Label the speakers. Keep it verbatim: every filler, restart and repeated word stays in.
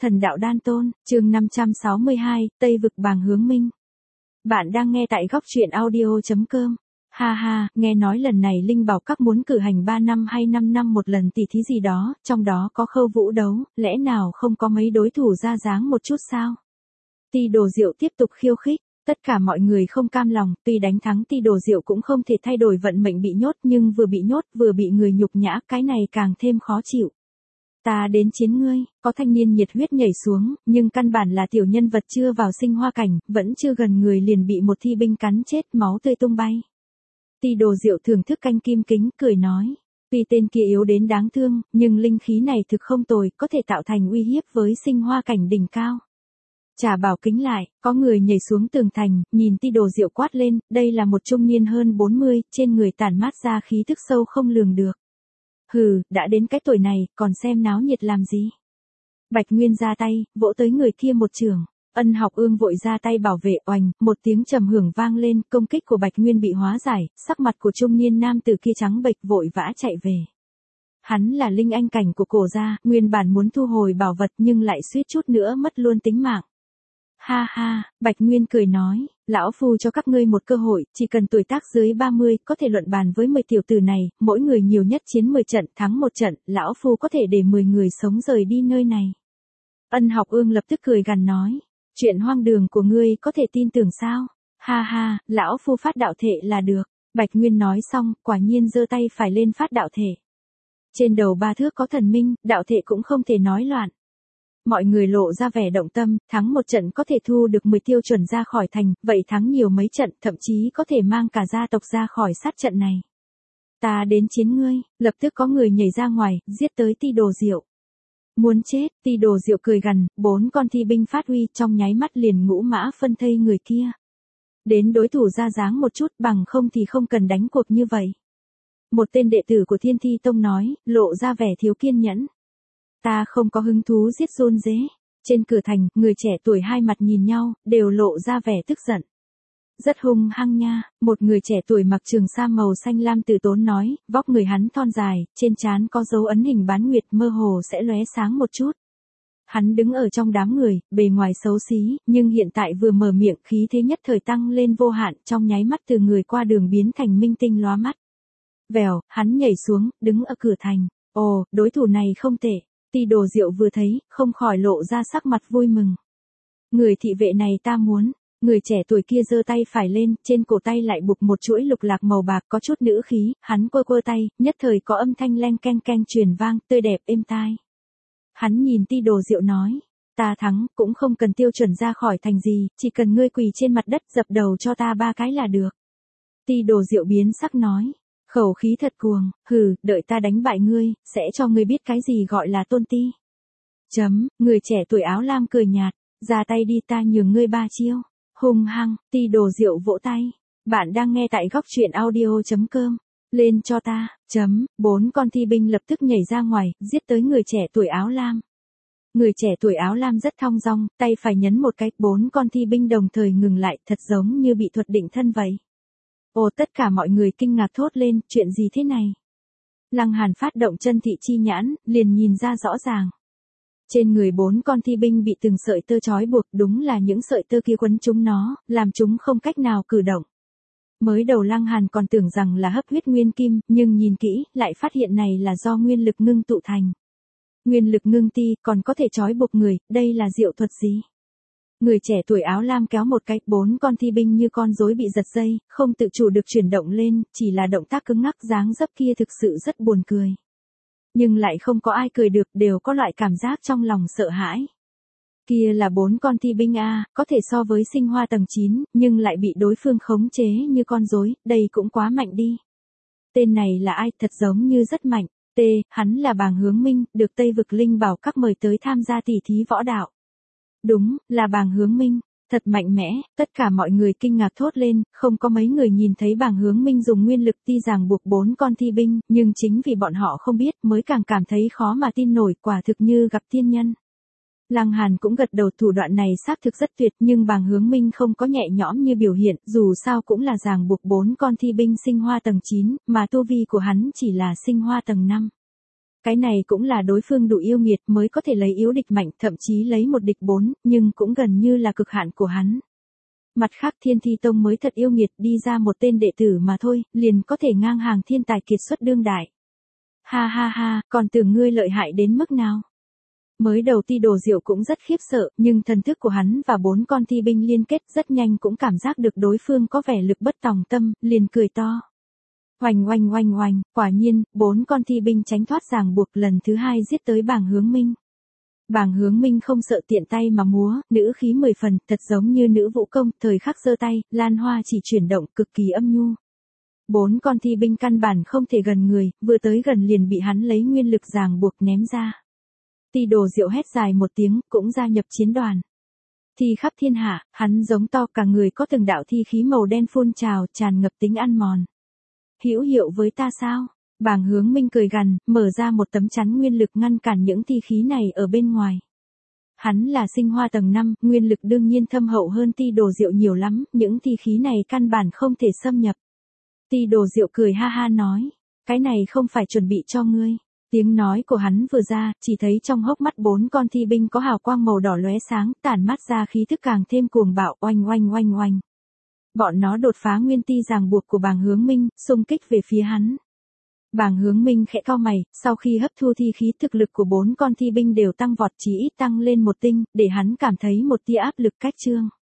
Speaker 1: Thần đạo đan tôn, chương năm trăm sáu mươi hai, Tây vực Bàng Hướng Minh. Bạn đang nghe tại góc truyện audio chấm com. Ha ha, nghe nói lần này Linh Bảo Các muốn cử hành ba năm hay năm năm một lần tỷ thí gì đó, trong đó có Khâu Vũ đấu, lẽ nào không có mấy đối thủ ra dáng một chút sao? Ti Đồ Diệu tiếp tục khiêu khích. Tất cả mọi người không cam lòng, tuy đánh thắng Ti Đồ Diệu cũng không thể thay đổi vận mệnh bị nhốt, nhưng vừa bị nhốt vừa bị người nhục nhã, cái này càng thêm khó chịu. Ta đến chiến ngươi, có thanh niên nhiệt huyết nhảy xuống, nhưng căn bản là tiểu nhân vật chưa vào sinh hoa cảnh, vẫn chưa gần người liền bị một thi binh cắn chết, máu tươi tung bay. Ti Đồ Diệu thưởng thức canh kim kính, cười nói, tuy tên kia yếu đến đáng thương, nhưng linh khí này thực không tồi, có thể tạo thành uy hiếp với sinh hoa cảnh đỉnh cao. Trà Bảo kính lại, có người nhảy xuống tường thành, nhìn Ti Đồ Diệu quát lên, đây là một trung niên hơn bốn mươi, trên người tản mát ra khí thức sâu không lường được. Hừ, đã đến cái tuổi này, còn xem náo nhiệt làm gì? Bạch Nguyên ra tay, vỗ tới người kia một chưởng. Ân Học Ương vội ra tay bảo vệ, oành, một tiếng trầm hưởng vang lên, công kích của Bạch Nguyên bị hóa giải, sắc mặt của trung niên nam tử kia trắng bệch vội vã chạy về. Hắn là linh anh cảnh của cổ gia, nguyên bản muốn thu hồi bảo vật nhưng lại suýt chút nữa mất luôn tính mạng. Ha ha, Bạch Nguyên cười nói, lão phu cho các ngươi một cơ hội, chỉ cần tuổi tác dưới ba mươi, có thể luận bàn với mười tiểu tử này, mỗi người nhiều nhất chiến mười trận, thắng một trận, lão phu có thể để mười người sống rời đi nơi này. Ân Học Ương lập tức cười gằn nói, chuyện hoang đường của ngươi có thể tin tưởng sao? Ha ha, lão phu phát đạo thể là được. Bạch Nguyên nói xong, quả nhiên giơ tay phải lên phát đạo thể. Trên đầu ba thước có thần minh, đạo thể cũng không thể nói loạn. Mọi người lộ ra vẻ động tâm, thắng một trận có thể thu được mười tiêu chuẩn ra khỏi thành, vậy thắng nhiều mấy trận, thậm chí có thể mang cả gia tộc ra khỏi sát trận này. Ta đến chiến ngươi, lập tức có người nhảy ra ngoài, giết tới Ti Đồ Diệu. Muốn chết, Ti Đồ Diệu cười gằn, bốn con thi binh phát huy trong nháy mắt liền ngũ mã phân thây người kia. Đến đối thủ ra dáng một chút, bằng không thì không cần đánh cuộc như vậy. Một tên đệ tử của Thiên Thi Tông nói, lộ ra vẻ thiếu kiên nhẫn. Ta không có hứng thú giết run dế. Trên cửa thành, người trẻ tuổi hai mặt nhìn nhau, đều lộ ra vẻ tức giận. Rất hung hăng nha, một người trẻ tuổi mặc trường sa màu xanh lam từ tốn nói, vóc người hắn thon dài, trên trán có dấu ấn hình bán nguyệt mơ hồ sẽ lóe sáng một chút. Hắn đứng ở trong đám người, bề ngoài xấu xí, nhưng hiện tại vừa mở miệng khí thế nhất thời tăng lên vô hạn, trong nháy mắt từ người qua đường biến thành minh tinh lóa mắt. Vèo, hắn nhảy xuống, đứng ở cửa thành. Ồ, đối thủ này không tệ. Ti Đồ Diệu vừa thấy, không khỏi lộ ra sắc mặt vui mừng. Người thị vệ này ta muốn. Người trẻ tuổi kia giơ tay phải lên, trên cổ tay lại buộc một chuỗi lục lạc màu bạc có chút nữ khí, hắn quơ quơ tay, nhất thời có âm thanh leng keng keng truyền vang, tươi đẹp êm tai. Hắn nhìn Ti Đồ Diệu nói, ta thắng, cũng không cần tiêu chuẩn ra khỏi thành gì, chỉ cần ngươi quỳ trên mặt đất dập đầu cho ta ba cái là được. Ti Đồ Diệu biến sắc nói, khẩu khí thật cuồng, hừ, đợi ta đánh bại ngươi, sẽ cho ngươi biết cái gì gọi là tôn ti. Chấm, người trẻ tuổi áo lam cười nhạt, ra tay đi ta nhường ngươi ba chiêu. Hung hăng, Ti Đồ Diệu vỗ tay. Bạn đang nghe tại góc truyện audio chấm com. Lên cho ta, chấm, bốn con thi binh lập tức nhảy ra ngoài, giết tới người trẻ tuổi áo lam. Người trẻ tuổi áo lam rất thong dong, tay phải nhấn một cái, bốn con thi binh đồng thời ngừng lại, thật giống như bị thuật định thân vậy. Ồ, tất cả mọi người kinh ngạc thốt lên, chuyện gì thế này? Lăng Hàn phát động chân thị chi nhãn, liền nhìn ra rõ ràng. Trên người bốn con thi binh bị từng sợi tơ trói buộc, đúng là những sợi tơ kia quấn chúng nó, làm chúng không cách nào cử động. Mới đầu Lăng Hàn còn tưởng rằng là hấp huyết nguyên kim, nhưng nhìn kỹ, lại phát hiện này là do nguyên lực ngưng tụ thành. Nguyên lực ngưng ti, còn có thể trói buộc người, đây là diệu thuật gì? Người trẻ tuổi áo lam kéo một cái, bốn con thi binh như con rối bị giật dây, không tự chủ được chuyển động lên, chỉ là động tác cứng ngắc dáng dấp kia thực sự rất buồn cười. Nhưng lại không có ai cười được, đều có loại cảm giác trong lòng sợ hãi. Kia là bốn con thi binh a, có thể so với sinh hoa tầng chín, nhưng lại bị đối phương khống chế như con rối, đây cũng quá mạnh đi. Tên này là ai, thật giống như rất mạnh. T, hắn là Bàng Hướng Minh, được Tây vực Linh Bảo Các mời tới tham gia tỷ thí võ đạo. Đúng, là Bàng Hướng Minh. Thật mạnh mẽ, tất cả mọi người kinh ngạc thốt lên, không có mấy người nhìn thấy Bàng Hướng Minh dùng nguyên lực ti ràng buộc bốn con thi binh, nhưng chính vì bọn họ không biết mới càng cảm thấy khó mà tin nổi, quả thực như gặp thiên nhân. Lăng Hàn cũng gật đầu, thủ đoạn này xác thực rất tuyệt, nhưng Bàng Hướng Minh không có nhẹ nhõm như biểu hiện, dù sao cũng là ràng buộc bốn con thi binh sinh hoa tầng chín, mà tu vi của hắn chỉ là sinh hoa tầng năm. Cái này cũng là đối phương đủ yêu nghiệt mới có thể lấy yếu địch mạnh, thậm chí lấy một địch bốn, nhưng cũng gần như là cực hạn của hắn. Mặt khác Thiên Thi Tông mới thật yêu nghiệt, đi ra một tên đệ tử mà thôi, liền có thể ngang hàng thiên tài kiệt xuất đương đại. Ha ha ha, còn tưởng ngươi lợi hại đến mức nào? Mới đầu Ti Đồ Diệu cũng rất khiếp sợ, nhưng thần thức của hắn và bốn con thi binh liên kết rất nhanh cũng cảm giác được đối phương có vẻ lực bất tòng tâm, liền cười to. Oanh oanh oanh oanh, quả nhiên, bốn con thi binh tránh thoát ràng buộc lần thứ hai giết tới Bàng Hướng Minh. Bàng Hướng Minh không sợ tiện tay mà múa, nữ khí mười phần, thật giống như nữ vũ công, thời khắc giơ tay, lan hoa chỉ chuyển động, cực kỳ âm nhu. Bốn con thi binh căn bản không thể gần người, vừa tới gần liền bị hắn lấy nguyên lực ràng buộc ném ra. Ti Đồ Diệu hét dài một tiếng, cũng gia nhập chiến đoàn. Thi khắp thiên hạ, hắn giống to, cả người có từng đạo thi khí màu đen phun trào, tràn ngập tính ăn mòn. Hữu hiệu với ta sao? Bàng Hướng Minh cười gằn, mở ra một tấm chắn nguyên lực ngăn cản những thi khí này ở bên ngoài. Hắn là sinh hoa tầng năm, nguyên lực đương nhiên thâm hậu hơn Ti Đồ Diệu nhiều lắm, những thi khí này căn bản không thể xâm nhập. Ti Đồ Diệu cười ha ha nói, cái này không phải chuẩn bị cho ngươi. Tiếng nói của hắn vừa ra, chỉ thấy trong hốc mắt bốn con thi binh có hào quang màu đỏ lóe sáng, tản mát ra khí thức càng thêm cuồng bạo, oanh oanh oanh oanh. Bọn nó đột phá nguyên ti ràng buộc của Bàng Hướng Minh, xung kích về phía hắn. Bàng Hướng Minh khẽ cau mày, sau khi hấp thu thi khí thực lực của bốn con thi binh đều tăng vọt, chí ít tăng lên một tinh, để hắn cảm thấy một tia áp lực cách trương.